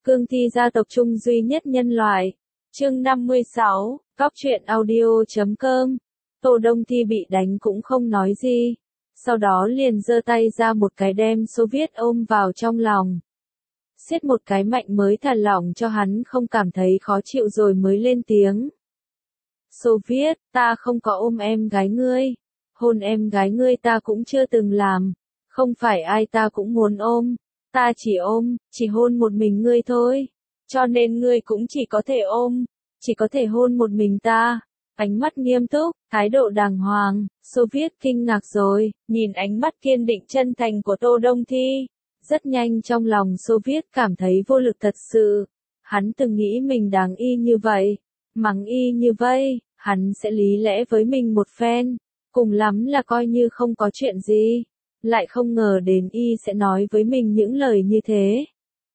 Cương thi gia tộc trung duy nhất nhân loại. Chương 56, Cóc truyện audio.com. Tô Đông Thi bị đánh cũng không nói gì. Sau đó liền giơ tay ra một cái đem Xô Viết ôm vào trong lòng. Siết một cái mạnh mới thả lỏng cho hắn không cảm thấy khó chịu rồi mới lên tiếng. Xô Viết, ta không có ôm em gái ngươi. Hôn em gái ngươi ta cũng chưa từng làm. Không phải ai ta cũng muốn ôm. Ta chỉ hôn một mình ngươi thôi. Cho nên ngươi cũng chỉ có thể ôm. Chỉ có thể hôn một mình ta. Ánh mắt nghiêm túc, thái độ đàng hoàng. Xô Viết kinh ngạc rồi, nhìn ánh mắt kiên định chân thành của Tô Đông Thi. Rất nhanh trong lòng Xô Viết cảm thấy vô lực thật sự. Hắn từng nghĩ mình đáng y như vậy. Mắng y như vậy, hắn sẽ lý lẽ với mình một phen. Cùng lắm là coi như không có chuyện gì. Lại không ngờ đến y sẽ nói với mình những lời như thế.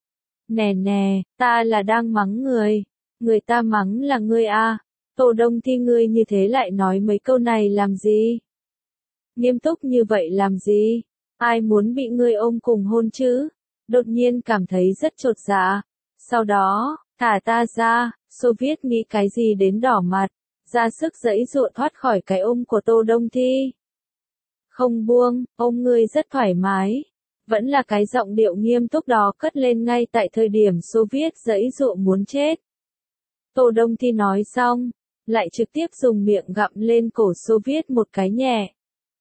Nè, ta là đang mắng người. Người ta mắng là ngươi à. Tô Đông Thi ngươi như thế lại nói mấy câu này làm gì? Nghiêm túc như vậy làm gì? Ai muốn bị ngươi ôm cùng hôn chứ? Đột nhiên cảm thấy rất chột dạ. Sau đó, thả ta ra, Xô Viết nghĩ cái gì đến đỏ mặt, ra sức giãy giụa thoát khỏi cái ôm của Tô Đông Thi. Không buông, ôm ngươi rất thoải mái. Vẫn là cái giọng điệu nghiêm túc đó cất lên ngay tại thời điểm Xô Viết giãy giụa muốn chết. Tô Đông Thi nói xong, lại trực tiếp dùng miệng gặm lên cổ Xô Viết một cái nhẹ.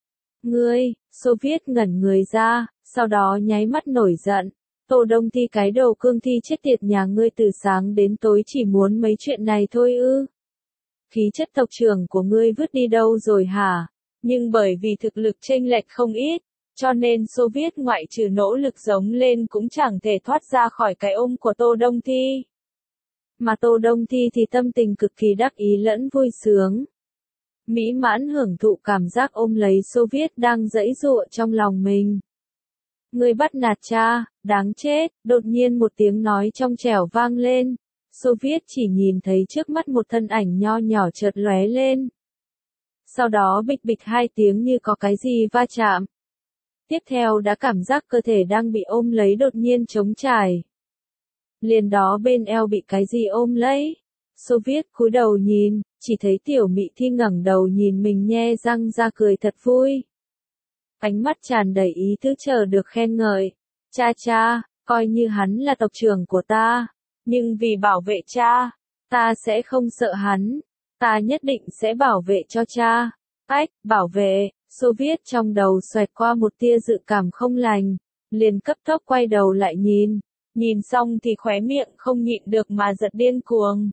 Ngươi, Xô Viết ngẩn người ra, sau đó nháy mắt nổi giận. Tô Đông Thi cái đầu cương thi chết tiệt nhà ngươi từ sáng đến tối chỉ muốn mấy chuyện này thôi ư? Khí chất tộc trưởng của ngươi vứt đi đâu rồi hả? Nhưng bởi vì thực lực chênh lệch không ít, cho nên Xô Viết ngoại trừ nỗ lực giống lên cũng chẳng thể thoát ra khỏi cái ôm của Tô Đông Thi. Mà Tô Đông Thi thì tâm tình cực kỳ đắc ý lẫn vui sướng. Mỹ mãn hưởng thụ cảm giác ôm lấy Xô Viết đang giãy giụa trong lòng mình. Ngươi bắt nạt cha, đáng chết, đột nhiên một tiếng nói trong trẻo vang lên. Xô Viết chỉ nhìn thấy trước mắt một thân ảnh nho nhỏ chợt lóe lên. Sau đó bịch bịch hai tiếng như có cái gì va chạm. Tiếp theo đã cảm giác cơ thể đang bị ôm lấy đột nhiên trống trải. Liền đó bên eo bị cái gì ôm lấy. Xô Viết cúi đầu nhìn, chỉ thấy Tiểu Mị Thi ngẩng đầu nhìn mình nhe răng ra cười thật vui. Ánh mắt tràn đầy ý tứ chờ được khen ngợi. Cha, coi như hắn là tộc trưởng của ta. Nhưng vì bảo vệ cha, ta sẽ không sợ hắn. Ta nhất định sẽ bảo vệ cho cha. Bảo vệ, Xô Viết trong đầu xoẹt qua một tia dự cảm không lành. Liền cấp tốc quay đầu lại nhìn. Nhìn xong thì khóe miệng không nhịn được mà giật điên cuồng.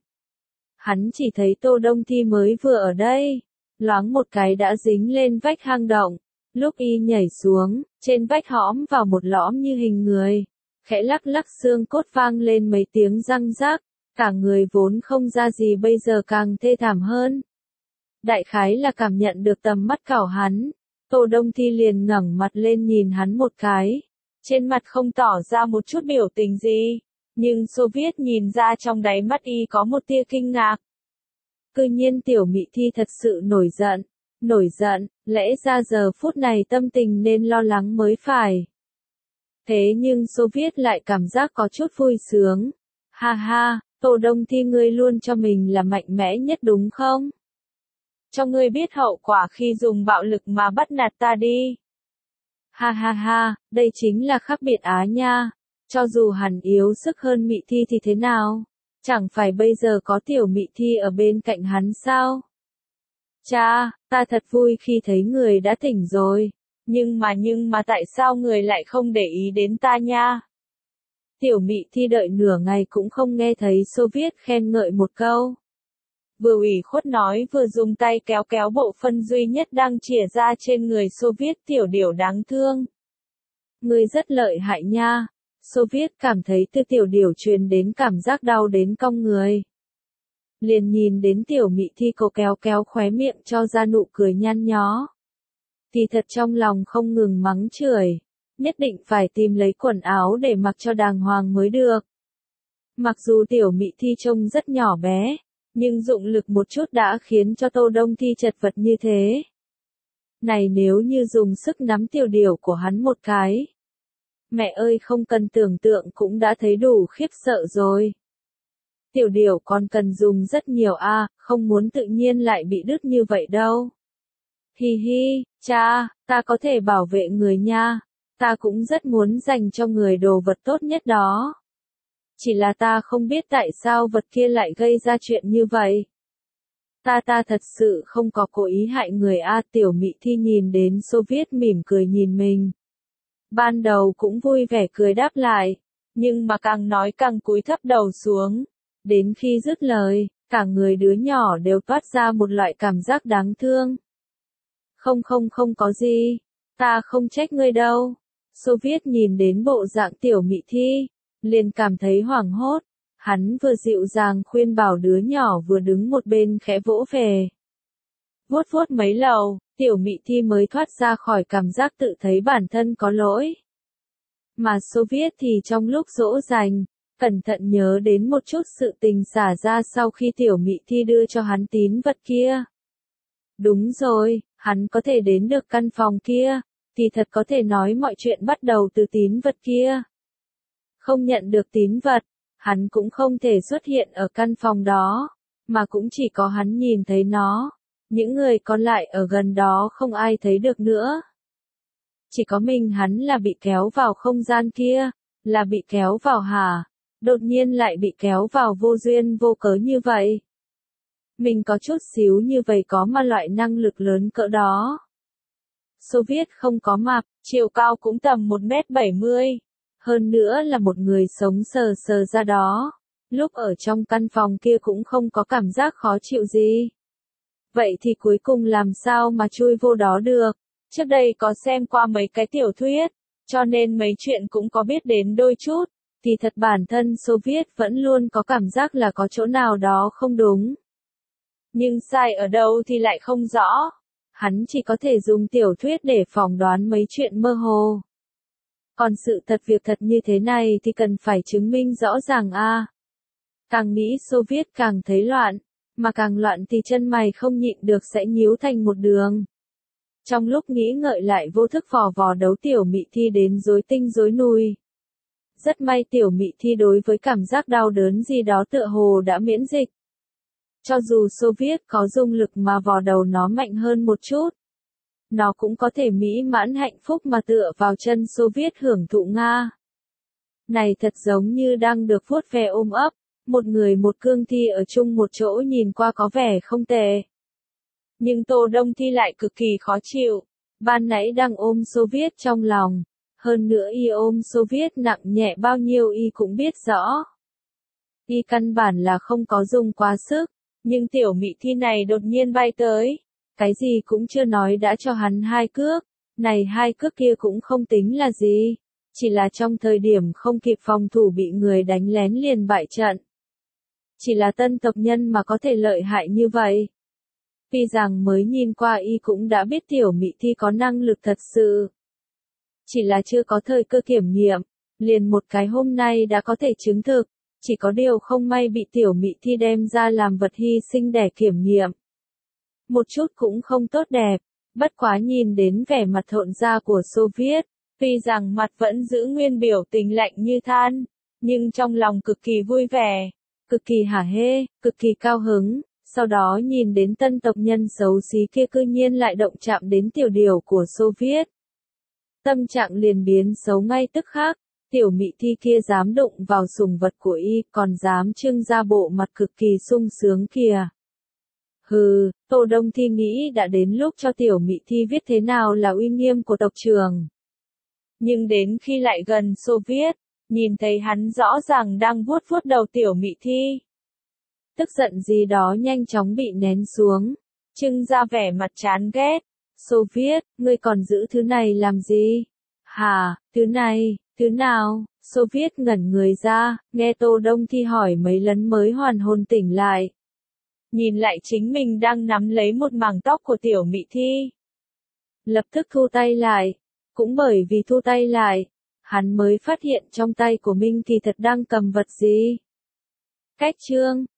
Hắn chỉ thấy Tô Đông Thi mới vừa ở đây. Loáng một cái đã dính lên vách hang động. Lúc y nhảy xuống, trên vách hõm vào một lõm như hình người. Khẽ lắc lắc xương cốt vang lên mấy tiếng răng rác. Cả người vốn không ra gì bây giờ càng thê thảm hơn. Đại khái là cảm nhận được tầm mắt cảo hắn. Tô Đông Thi liền ngẩng mặt lên nhìn hắn một cái. Trên mặt không tỏ ra một chút biểu tình gì. Nhưng Xô Viết nhìn ra trong đáy mắt y có một tia kinh ngạc. Cư nhiên Tiểu Mị Thi thật sự nổi giận, lẽ ra giờ phút này tâm tình nên lo lắng mới phải. Thế nhưng Xô Viết lại cảm giác có chút vui sướng. Ha, Tô Đông Thi ngươi luôn cho mình là mạnh mẽ nhất đúng không? Cho ngươi biết hậu quả khi dùng bạo lực mà bắt nạt ta đi. Ha, đây chính là khác biệt á nha. Cho dù hắn yếu sức hơn Mị Thi thì thế nào? Chẳng phải bây giờ có Tiểu Mị Thi ở bên cạnh hắn sao? Cha, ta thật vui khi thấy người đã tỉnh rồi. Nhưng mà tại sao người lại không để ý đến ta nha? Tiểu Mị Thi đợi nửa ngày cũng không nghe thấy Xô Viết khen ngợi một câu. Vừa ủy khuất nói vừa dùng tay kéo bộ phân duy nhất đang chìa ra trên người Xô Viết tiểu điểu đáng thương. Ngươi rất lợi hại nha. Xô Viết cảm thấy từ tiểu điểu truyền đến cảm giác đau đến cong người. Liền nhìn đến Tiểu Mị Thi cô kéo khóe miệng cho ra nụ cười nhăn nhó. Thì thật trong lòng không ngừng mắng chửi. Nhất định phải tìm lấy quần áo để mặc cho đàng hoàng mới được. Mặc dù Tiểu Mị Thi trông rất nhỏ bé, nhưng dụng lực một chút đã khiến cho Tô Đông Thi chật vật như thế. Này nếu như dùng sức nắm tiểu điểu của hắn một cái. Mẹ ơi không cần tưởng tượng cũng đã thấy đủ khiếp sợ rồi. Tiểu điểu còn cần dùng rất nhiều không muốn tự nhiên lại bị đứt như vậy đâu. Hi hi, cha, ta có thể bảo vệ người nha. Ta cũng rất muốn dành cho người đồ vật tốt nhất đó. Chỉ là ta không biết tại sao vật kia lại gây ra chuyện như vậy. Ta thật sự không có cố ý hại người Tiểu Mị Thi nhìn đến Xô Viết mỉm cười nhìn mình. Ban đầu cũng vui vẻ cười đáp lại, nhưng mà càng nói càng cúi thấp đầu xuống. Đến khi dứt lời, cả người đứa nhỏ đều toát ra một loại cảm giác đáng thương. Không có gì, ta không trách ngươi đâu. Xô Viết nhìn đến bộ dạng Tiểu Mị Thi, liền cảm thấy hoảng hốt. Hắn vừa dịu dàng khuyên bảo đứa nhỏ vừa đứng một bên khẽ vỗ về. Vuốt vuốt mấy lầu, Tiểu Mị Thi mới thoát ra khỏi cảm giác tự thấy bản thân có lỗi. Mà Xô Viết thì trong lúc dỗ dành, cẩn thận nhớ đến một chút sự tình xả ra sau khi Tiểu Mị Thi đưa cho hắn tín vật kia. Đúng rồi, hắn có thể đến được căn phòng kia, thì thật có thể nói mọi chuyện bắt đầu từ tín vật kia. Không nhận được tín vật, hắn cũng không thể xuất hiện ở căn phòng đó, mà cũng chỉ có hắn nhìn thấy nó. Những người còn lại ở gần đó không ai thấy được nữa. Chỉ có mình hắn là bị kéo vào không gian kia, là bị kéo vào hả? Đột nhiên lại bị kéo vào vô duyên vô cớ như vậy. Mình có chút xíu như vậy có mà loại năng lực lớn cỡ đó. Xô Viết không có mập, chiều cao cũng tầm 1m70. Hơn nữa là một người sống sờ sờ ra đó. Lúc ở trong căn phòng kia cũng không có cảm giác khó chịu gì. Vậy thì cuối cùng làm sao mà chui vô đó được? Trước đây có xem qua mấy cái tiểu thuyết, cho nên mấy chuyện cũng có biết đến đôi chút, thì thật bản thân Xô Viết vẫn luôn có cảm giác là có chỗ nào đó không đúng. Nhưng sai ở đâu thì lại không rõ. Hắn chỉ có thể dùng tiểu thuyết để phỏng đoán mấy chuyện mơ hồ. Còn sự thật việc thật như thế này thì cần phải chứng minh rõ ràng Càng nghĩ Xô Viết càng thấy loạn, mà càng loạn thì chân mày không nhịn được sẽ nhíu thành một đường. Trong lúc nghĩ ngợi lại vô thức vò vò đấu Tiểu Mị Thi đến rối tinh rối nùi. Rất may Tiểu Mị Thi đối với cảm giác đau đớn gì đó tựa hồ đã miễn dịch. Cho dù Xô Viết có dung lực mà vò đầu nó mạnh hơn một chút, nó cũng có thể mỹ mãn hạnh phúc mà tựa vào chân Xô Viết hưởng thụ Này thật giống như đang được vuốt ve ôm ấp, một người một cương thi ở chung một chỗ nhìn qua có vẻ không tệ. Nhưng Tô Đông Thi lại cực kỳ khó chịu. Ban nãy đang ôm Xô Viết trong lòng. Hơn nữa y ôm Xô Viết nặng nhẹ bao nhiêu y cũng biết rõ. Y căn bản là không có dùng quá sức. Nhưng Tiểu Mị Thi này đột nhiên bay tới. Cái gì cũng chưa nói đã cho hắn 2 cước. Này 2 cước kia cũng không tính là gì. Chỉ là trong thời điểm không kịp phòng thủ bị người đánh lén liền bại trận. Chỉ là tân tộc nhân mà có thể lợi hại như vậy. Tuy rằng mới nhìn qua y cũng đã biết Tiểu Mị Thi có năng lực thật sự. Chỉ là chưa có thời cơ kiểm nghiệm, liền một cái hôm nay đã có thể chứng thực, chỉ có điều không may bị Tiểu Mị Thi đem ra làm vật hy sinh để kiểm nghiệm. Một chút cũng không tốt đẹp, bất quá nhìn đến vẻ mặt thộn ra của Xô Viết, tuy rằng mặt vẫn giữ nguyên biểu tình lạnh như than, nhưng trong lòng cực kỳ vui vẻ, cực kỳ hả hê, cực kỳ cao hứng. Sau đó nhìn đến tân tộc nhân xấu xí kia cư nhiên lại động chạm đến tiểu điểu của Xô Viết. Tâm trạng liền biến xấu ngay tức khắc, Tiểu Mị Thi kia dám đụng vào sủng vật của y, còn dám trưng ra bộ mặt cực kỳ sung sướng kìa. Hừ, Tô Đông Thi nghĩ đã đến lúc cho Tiểu Mị Thi viết thế nào là uy nghiêm của tộc trưởng. Nhưng đến khi lại gần Xô Viết, nhìn thấy hắn rõ ràng đang vuốt vuốt đầu Tiểu Mị Thi. Tức giận gì đó nhanh chóng bị nén xuống, trưng ra vẻ mặt chán ghét. Xô Viết, ngươi còn giữ thứ này làm gì? Hả, thứ này, thứ nào? Xô Viết ngẩn người ra, nghe Tô Đông Thi hỏi mấy lần mới hoàn hồn tỉnh lại. Nhìn lại chính mình đang nắm lấy một mảng tóc của Tiểu Mị Thi. Lập tức thu tay lại, cũng bởi vì thu tay lại, hắn mới phát hiện trong tay của mình kỳ thật đang cầm vật gì. Cách chương